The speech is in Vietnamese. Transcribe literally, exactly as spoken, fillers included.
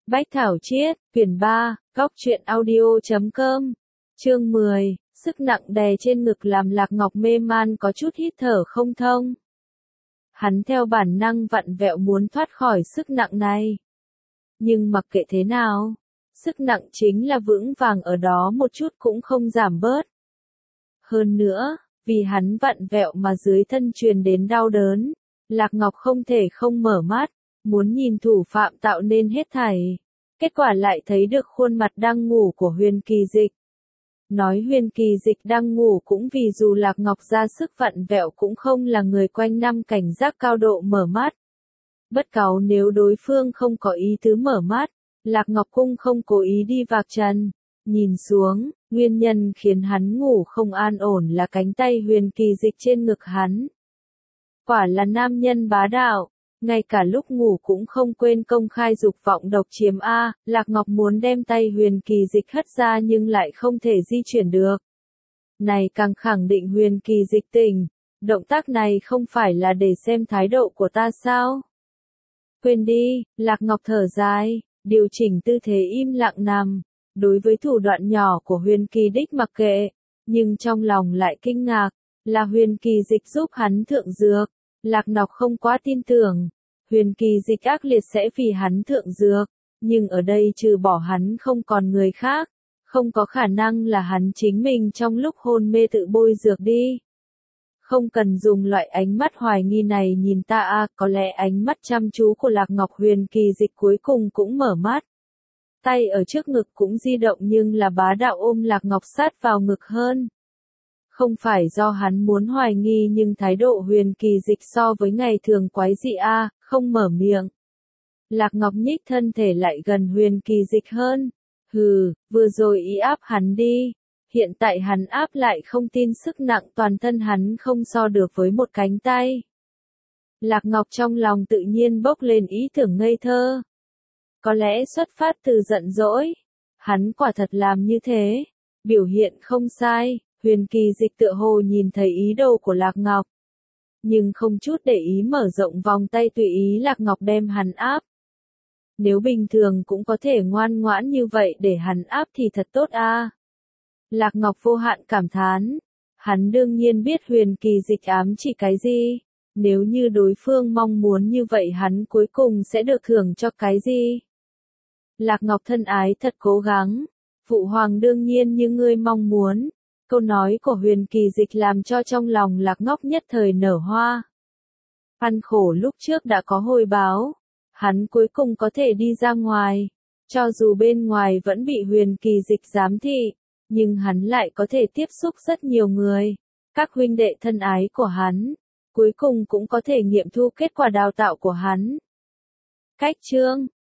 Bách Thảo Chiết, quyển ba, góc truyện audio chấm com, chương mười, sức nặng đè trên ngực làm Lạc Ngọc mê man có chút hít thở không thông. Hắn theo bản năng vặn vẹo muốn thoát khỏi sức nặng này. Nhưng mặc kệ thế nào, sức nặng chính là vững vàng ở đó một chút cũng không giảm bớt. Hơn nữa, vì hắn vặn vẹo mà dưới thân truyền đến đau đớn, Lạc Ngọc không thể không mở mắt, muốn nhìn thủ phạm tạo nên hết thảy. Kết quả lại thấy được khuôn mặt đang ngủ của Huyền Kỳ Dịch. Nói Huyền Kỳ Dịch đang ngủ cũng vì dù Lạc Ngọc ra sức vặn vẹo cũng không là người quanh năm cảnh giác cao độ mở mắt. Bất cáu nếu đối phương không có ý tứ mở mắt, Lạc Ngọc cũng không cố ý đi vạc trần. Nhìn xuống, nguyên nhân khiến hắn ngủ không an ổn là cánh tay Huyền Kỳ Dịch trên ngực hắn. Quả là nam nhân bá đạo, ngay cả lúc ngủ cũng không quên công khai dục vọng độc chiếm A, Lạc Ngọc muốn đem tay Huyền Kỳ Dịch hất ra nhưng lại không thể di chuyển được. Này càng khẳng định Huyền Kỳ Dịch tỉnh, động tác này không phải là để xem thái độ của ta sao? Quên đi, Lạc Ngọc thở dài, điều chỉnh tư thế im lặng nằm, đối với thủ đoạn nhỏ của Huyền Kỳ Đích mặc kệ, nhưng trong lòng lại kinh ngạc, là Huyền Kỳ Dịch giúp hắn thượng dược. Lạc Ngọc không quá tin tưởng, Huyền Kỳ Dịch ác liệt sẽ vì hắn thượng dược, nhưng ở đây trừ bỏ hắn không còn người khác, không có khả năng là hắn chính mình trong lúc hôn mê tự bôi dược đi. Không cần dùng loại ánh mắt hoài nghi này nhìn ta a, có lẽ ánh mắt chăm chú của Lạc Ngọc. Huyền Kỳ Dịch cuối cùng cũng mở mắt. Tay ở trước ngực cũng di động nhưng là bá đạo ôm Lạc Ngọc sát vào ngực hơn. Không phải do hắn muốn hoài nghi nhưng thái độ Huyền Kỳ Dịch so với ngày thường quái dị a, không mở miệng. Lạc Ngọc nhích thân thể lại gần Huyền Kỳ Dịch hơn. Hừ, vừa rồi ý áp hắn đi, hiện tại hắn áp lại không tin sức nặng toàn thân hắn không so được với một cánh tay. Lạc Ngọc trong lòng tự nhiên bốc lên ý tưởng ngây thơ. Có lẽ xuất phát từ giận dỗi, hắn quả thật làm như thế, biểu hiện không sai. Huyền Kỳ Dịch tựa hồ nhìn thấy ý đồ của Lạc Ngọc, nhưng không chút để ý mở rộng vòng tay tùy ý Lạc Ngọc đem hắn áp. Nếu bình thường cũng có thể ngoan ngoãn như vậy để hắn áp thì thật tốt a. Lạc Ngọc vô hạn cảm thán, hắn đương nhiên biết Huyền Kỳ Dịch ám chỉ cái gì, nếu như đối phương mong muốn như vậy hắn cuối cùng sẽ được thưởng cho cái gì. Lạc Ngọc thân ái thật cố gắng, phụ hoàng đương nhiên như ngươi mong muốn. Câu nói của Huyền Kỳ Dịch làm cho trong lòng Lạc Ngọc nhất thời nở hoa. Ăn khổ lúc trước đã có hồi báo, hắn cuối cùng có thể đi ra ngoài, cho dù bên ngoài vẫn bị Huyền Kỳ Dịch giám thị, nhưng hắn lại có thể tiếp xúc rất nhiều người, các huynh đệ thân ái của hắn, cuối cùng cũng có thể nghiệm thu kết quả đào tạo của hắn. Cách chương